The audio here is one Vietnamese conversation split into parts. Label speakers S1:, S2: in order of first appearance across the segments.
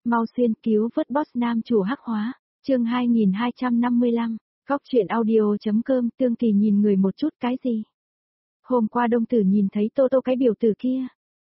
S1: Mau xuyên cứu vớt boss nam chủ hắc hóa. Chương 2255. Góc truyện audio.com. Tương Kỳ nhìn người một chút, cái gì? Hôm qua Đông Tử nhìn thấy Tô Tô cái biểu tử kia.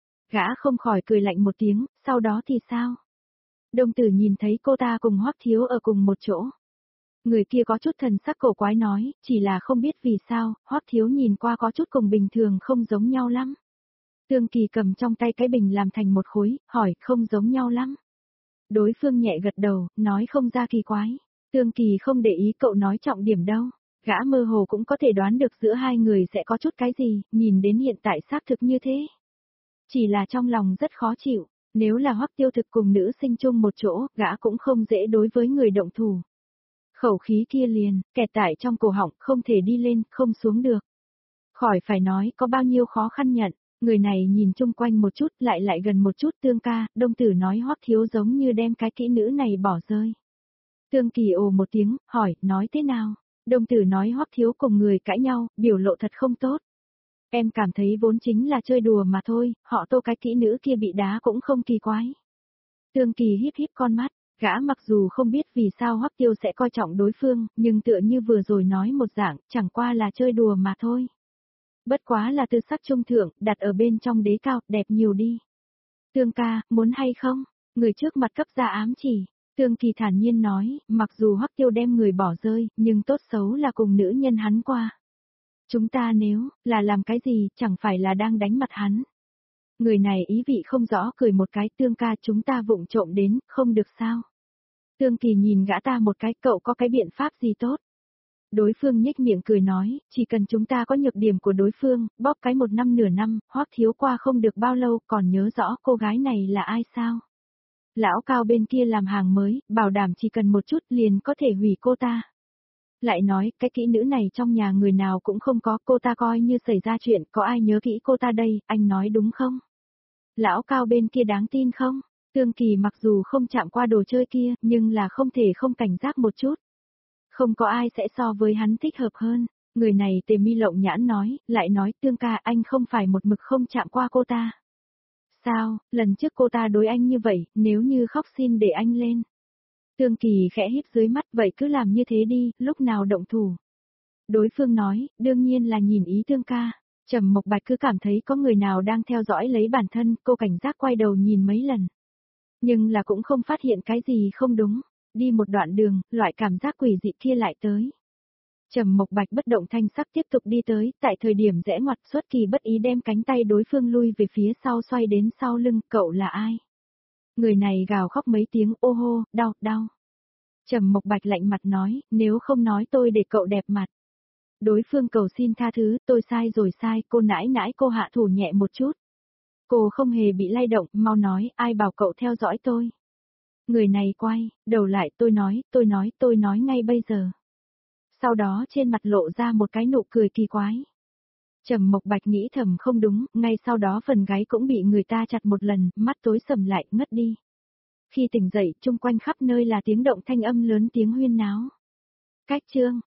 S1: Gã không khỏi cười lạnh một tiếng, sau đó thì sao? Đông Tử nhìn thấy cô ta cùng Hoắc Thiếu ở cùng một chỗ. Người kia có chút thần sắc cổ quái nói, chỉ là không biết vì sao, Hoắc Thiếu nhìn qua có chút cùng bình thường không giống nhau lắm. Tương Kỳ cầm trong tay cái bình làm thành một khối, hỏi không giống nhau lắm. Đối phương nhẹ gật đầu, nói không ra kỳ quái. Tương Kỳ không để ý cậu nói trọng điểm đâu. Gã mơ hồ cũng có thể đoán được giữa hai người sẽ có chút cái gì, nhìn đến hiện tại xác thực như thế. Chỉ là trong lòng rất khó chịu, nếu là Hoắc Tiêu thực cùng nữ sinh chung một chỗ, gã cũng không dễ đối với người động thủ. Khẩu khí kia liền, kẹt tại trong cổ họng, không thể đi lên, không xuống được. Khỏi phải nói có bao nhiêu khó khăn nhận, người này nhìn chung quanh một chút lại gần một chút. Tương ca, Đông Tử nói Hoắc Thiếu giống như đem cái kỹ nữ này bỏ rơi. Tương Kỳ ồ một tiếng, hỏi, nói thế nào? Đông Tử nói Hoắc Thiếu cùng người cãi nhau, biểu lộ thật không tốt. Em cảm thấy vốn chính là chơi đùa mà thôi, họ Tô cái kỹ nữ kia bị đá cũng không kỳ quái. Tương Kỳ híp híp con mắt, gã mặc dù không biết vì sao Hoắc Tiêu sẽ coi trọng đối phương, nhưng tựa như vừa rồi nói một dạng, chẳng qua là chơi đùa mà thôi. Bất quá là tư sắc trung thượng, đặt ở bên trong đế cao, đẹp nhiều đi. Tương ca, muốn hay không? Người trước mặt cấp ra ám chỉ. Tương Kỳ thản nhiên nói, mặc dù Hoắc Tiêu đem người bỏ rơi, nhưng tốt xấu là cùng nữ nhân hắn qua. Chúng ta nếu là làm cái gì, chẳng phải là đang đánh mặt hắn. Người này ý vị không rõ cười một cái. Tương ca, chúng ta vụng trộm đến, không được sao? Tương Kỳ nhìn gã ta một cái, cậu có cái biện pháp gì tốt? Đối phương nhếch miệng cười nói, chỉ cần chúng ta có nhược điểm của đối phương, bóp cái một năm nửa năm. Hoắc Thiếu qua không được bao lâu, còn nhớ rõ cô gái này là ai sao? Lão Cao bên kia làm hàng mới, bảo đảm chỉ cần một chút liền có thể hủy cô ta. Lại nói, cái kỹ nữ này trong nhà người nào cũng không có, cô ta coi như xảy ra chuyện, có ai nhớ kỹ cô ta đây, anh nói đúng không? Lão Cao bên kia đáng tin không? Tương Kỳ mặc dù không chạm qua đồ chơi kia, nhưng là không thể không cảnh giác một chút. Không có ai sẽ so với hắn thích hợp hơn. Người này Tề Mi lộng nhãn nói, lại nói Tương ca, anh không phải một mực không chạm qua cô ta. Sao, lần trước cô ta đối anh như vậy, nếu như khóc xin để anh lên. Tương Kỳ khẽ híp dưới mắt, vậy cứ làm như thế đi, lúc nào động thủ. Đối phương nói, đương nhiên là nhìn ý Tương ca. Trầm Mộc Bạch cứ cảm thấy có người nào đang theo dõi lấy bản thân, cô cảnh giác quay đầu nhìn mấy lần. Nhưng là cũng không phát hiện cái gì không đúng. Đi một đoạn đường, loại cảm giác quỷ dị kia lại tới. Trầm Mộc Bạch bất động thanh sắc tiếp tục đi tới, tại thời điểm rẽ ngoặt Xuất Kỳ bất ý đem cánh tay đối phương lui về phía sau xoay đến sau lưng, cậu là ai? Người này gào khóc mấy tiếng, ô hô, đau, đau. Trầm Mộc Bạch lạnh mặt nói, nếu không nói tôi để cậu đẹp mặt. Đối phương cầu xin tha thứ, tôi sai rồi sai, cô nãi nãi, cô hạ thủ nhẹ một chút. Cô không hề bị lay động, mau nói, ai bảo cậu theo dõi tôi. Người này quay, đầu lại, tôi nói ngay bây giờ. Sau đó trên mặt lộ ra một cái nụ cười kỳ quái. Trầm Mộc Bạch nghĩ thầm không đúng, ngay sau đó phần gáy cũng bị người ta chặt một lần, mắt tối sầm lại, ngất đi. Khi tỉnh dậy, chung quanh khắp nơi là tiếng động thanh âm lớn, tiếng huyên náo. Cách chương,